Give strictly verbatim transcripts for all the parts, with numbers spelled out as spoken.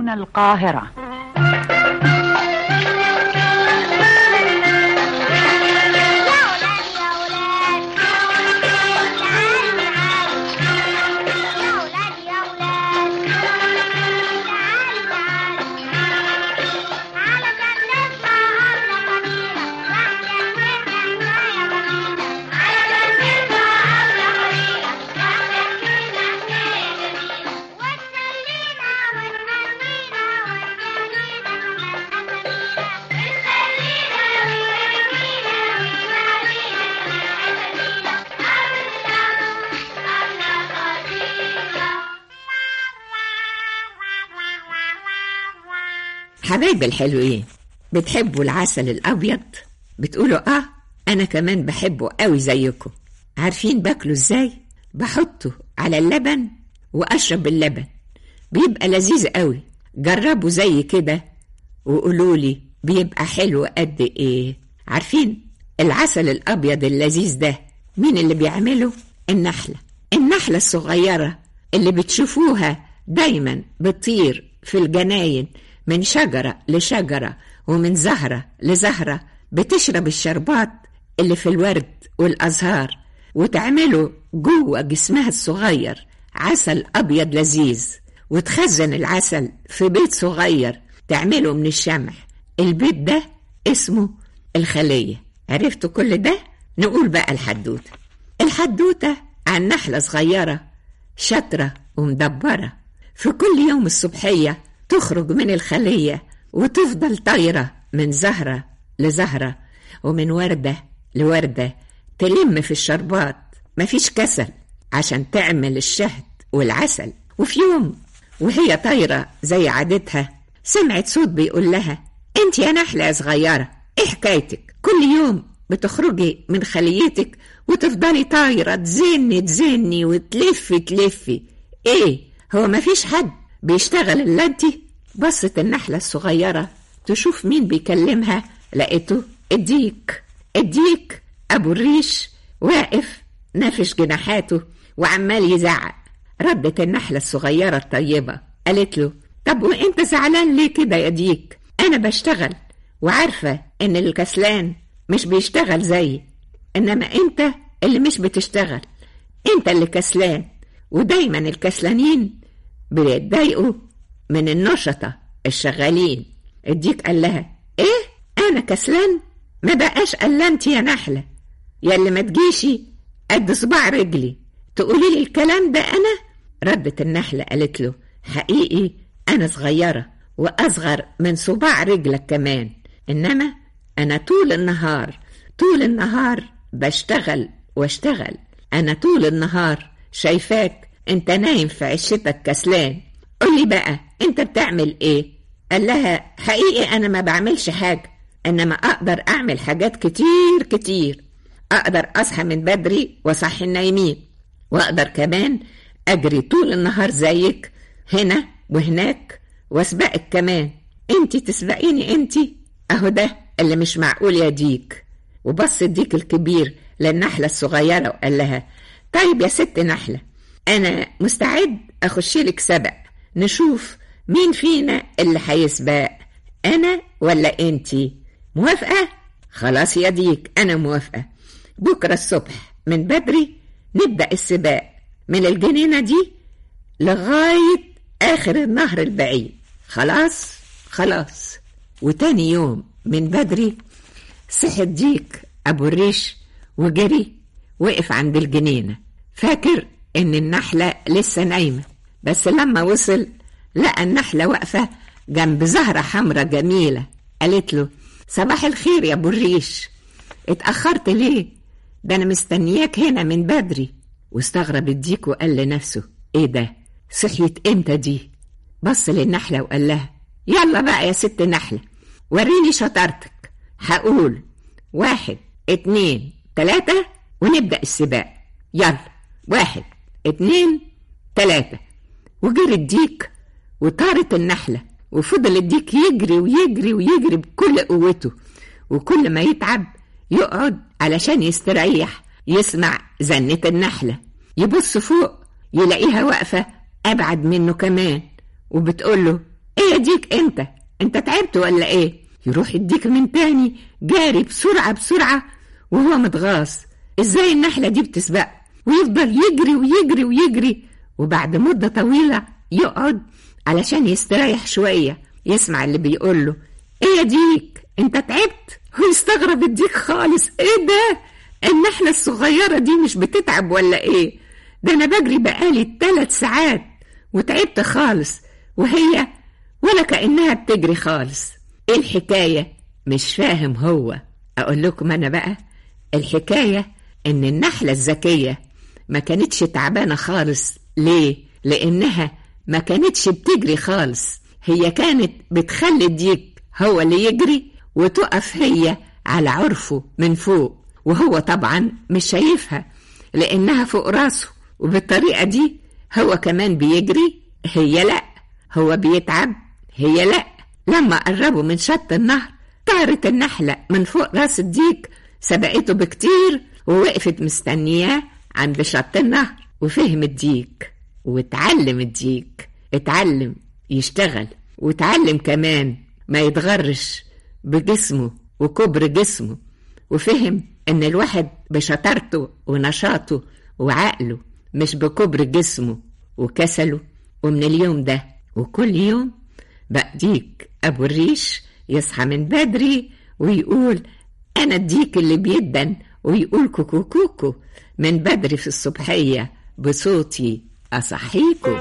هنا القاهرة. حبايبي الحلوين، بتحبوا العسل الأبيض؟ بتقولوا آه أنا كمان بحبه قوي زيكم. عارفين باكله إزاي؟ بحطه على اللبن وأشرب اللبن، بيبقى لذيذ قوي. جربوا زي كده وقولولي بيبقى حلو قد إيه. عارفين العسل الأبيض اللذيذ ده مين اللي بيعمله؟ النحلة. النحلة الصغيرة اللي بتشوفوها دايما بتطير في الجناين من شجرة لشجرة ومن زهرة لزهرة، بتشرب الشربات اللي في الورد والأزهار وتعمله جوه جسمها الصغير عسل أبيض لذيذ، وتخزن العسل في بيت صغير تعمله من الشمع. البيت ده اسمه الخلية. عرفتوا كل ده؟ نقول بقى الحدوتة. الحدوتة عن نحلة صغيرة شاطرة ومدبرة، في كل يوم الصبحية تخرج من الخلية وتفضل طايرة من زهرة لزهرة ومن وردة لوردة، تلم في الشربات، مفيش كسل عشان تعمل الشهد والعسل. وفي يوم وهي طايرة زي عادتها سمعت صوت بيقول لها: انت يا نحلة صغيرة، ايه حكايتك؟ كل يوم بتخرجي من خليتك وتفضلي طايرة تزني تزني وتلفي تلفي، ايه هو مفيش حد بيشتغل الا انتي؟ بصت النحلة الصغيرة تشوف مين بيكلمها، لقيته الديك. الديك ابو الريش واقف نافش جناحاته وعمال يزعق. ردت النحلة الصغيرة الطيبة قالت له: طب وانت زعلان ليه كده يا ديك؟ انا بشتغل وعارفة ان الكسلان مش بيشتغل زيي، انما انت اللي مش بتشتغل، انت اللي كسلان، ودايما الكسلانين بيتضايقوا من النشطة الشغالين. الديك قال لها: ايه انا كسلان؟ ما بقاش قلنتي يا نحلة، ياللي ما تجيشي قد صباع رجلي تقولي لي الكلام ده انا؟ ردت النحلة قالت له: حقيقي انا صغيرة واصغر من صباع رجلك كمان، انما انا طول النهار طول النهار بشتغل واشتغل. انا طول النهار شايفاك انت نايم في عشتك كسلان، قولي بقى انت بتعمل ايه؟ قال لها: حقيقي انا ما بعملش حاجة، انما اقدر اعمل حاجات كتير كتير. اقدر اصحى من بدري واصحي النايمين، واقدر كمان اجري طول النهار زيك هنا وهناك واسبقك كمان. انتي تسبقيني انتي؟ اهو ده اللي مش معقول يا ديك. وبص الديك الكبير للنحلة الصغيرة وقال لها: طيب يا ست نحلة، انا مستعد اخشلك سبق، نشوف مين فينا اللي هيسبق، انا ولا انتي؟ موافقة؟ خلاص يا ديك انا موافقة. بكرة الصبح من بدري نبدأ السباق من الجنينة دي لغاية اخر النهر البعيد. خلاص خلاص. وتاني يوم من بدري صحي الديك ابو الريش وجري، وقف عند الجنينة فاكر ان النحلة لسه نايمة، بس لما وصل لقى النحلة واقفة جنب زهرة حمرة جميلة. قالت له: صباح الخير يا ابو الريش، اتأخرت ليه؟ ده انا مستنياك هنا من بدري. واستغرب الديك وقال لنفسه: ايه ده؟ صحيت امتى دي؟ بص للنحلة وقال لها: يلا بقى يا ست نحلة، وريني شطارتك. هقول واحد اتنين تلاتة ونبدأ السباق. يلا واحد اتنين تلاتة. وجري الديك وطارت النحلة، وفضل الديك يجري ويجري ويجري بكل قوته، وكل ما يتعب يقعد علشان يستريح يسمع زنة النحلة. يبص فوق يلاقيها واقفة أبعد منه كمان وبتقوله: ايه ايه يا ديك انت انت تعبت ولا ايه؟ يروح يديك من تاني جاري بسرعة بسرعة وهو متغاص. ازاي النحلة دي بتسبق ويفضل يجري ويجري ويجري، وبعد مدة طويلة يقعد علشان يستريح شوية، يسمع اللي بيقوله ايه يا ديك انت تعبت؟ هو يستغرب الديك خالص، ايه ده؟ النحلة الصغيرة دي مش بتتعب ولا ايه؟ ده انا بجري بقالي ثلاث ساعات وتعبت خالص، وهي ولا كأنها بتجري خالص. ايه الحكاية؟ مش فاهم هو. اقول لكم انا بقى الحكاية ان النحلة الذكية ما كانتش تعبانة خالص. ليه؟ لانها ما كانتش بتجري خالص، هي كانت بتخلي الديك هو اللي يجري وتقف هي على عرفه من فوق، وهو طبعا مش شايفها لانها فوق راسه، وبالطريقة دي هو كمان بيجري، هي لا. هو بيتعب، هي لا. لما قربوا من شط النهر طارت النحلة من فوق راس الديك، سبقته بكتير ووقفت مستنياه عند شط النهر. وفهم الديك واتعلم الديك، اتعلم يشتغل، واتعلم كمان ما يتغرش بجسمه وكبر جسمه، وفهم ان الواحد بشطارته ونشاطه وعقله مش بكبر جسمه وكسله. ومن اليوم ده وكل يوم بقى ديك ابو الريش يصحى من بدري ويقول انا الديك اللي بيدن، ويقول كوكو كوكو من بدري في الصبحية بصوتي اصحيكو.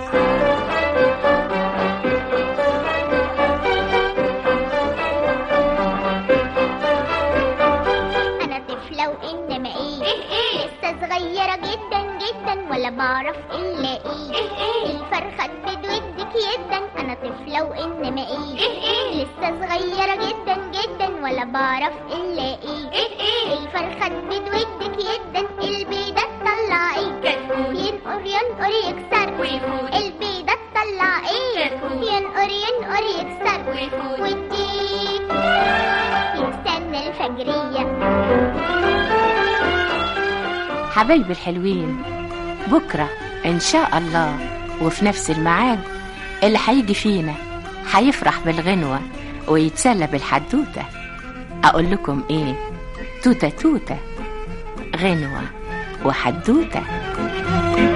صغيرة جدا جدا ولا بعرف إلا إيه الفرخة تبدودك جدا، أنا طفلة وإنما إيه لسه صغيرة جدا جدا ولا بعرف إلا إيه الفرخة تبدودك جدا، البيضة تطلع إيه ينقر ينقر يكسر، البيضة تطلع إيه ينقر ينقر يكسر، والديك يستنى الفجرية. حبايبي الحلوين، بكرة إن شاء الله وفي نفس الميعاد اللي هيجي فينا هيفرح بالغنوة ويتسلى بالحدوتة. أقول لكم إيه؟ توتة توتة غنوة وحدوتة.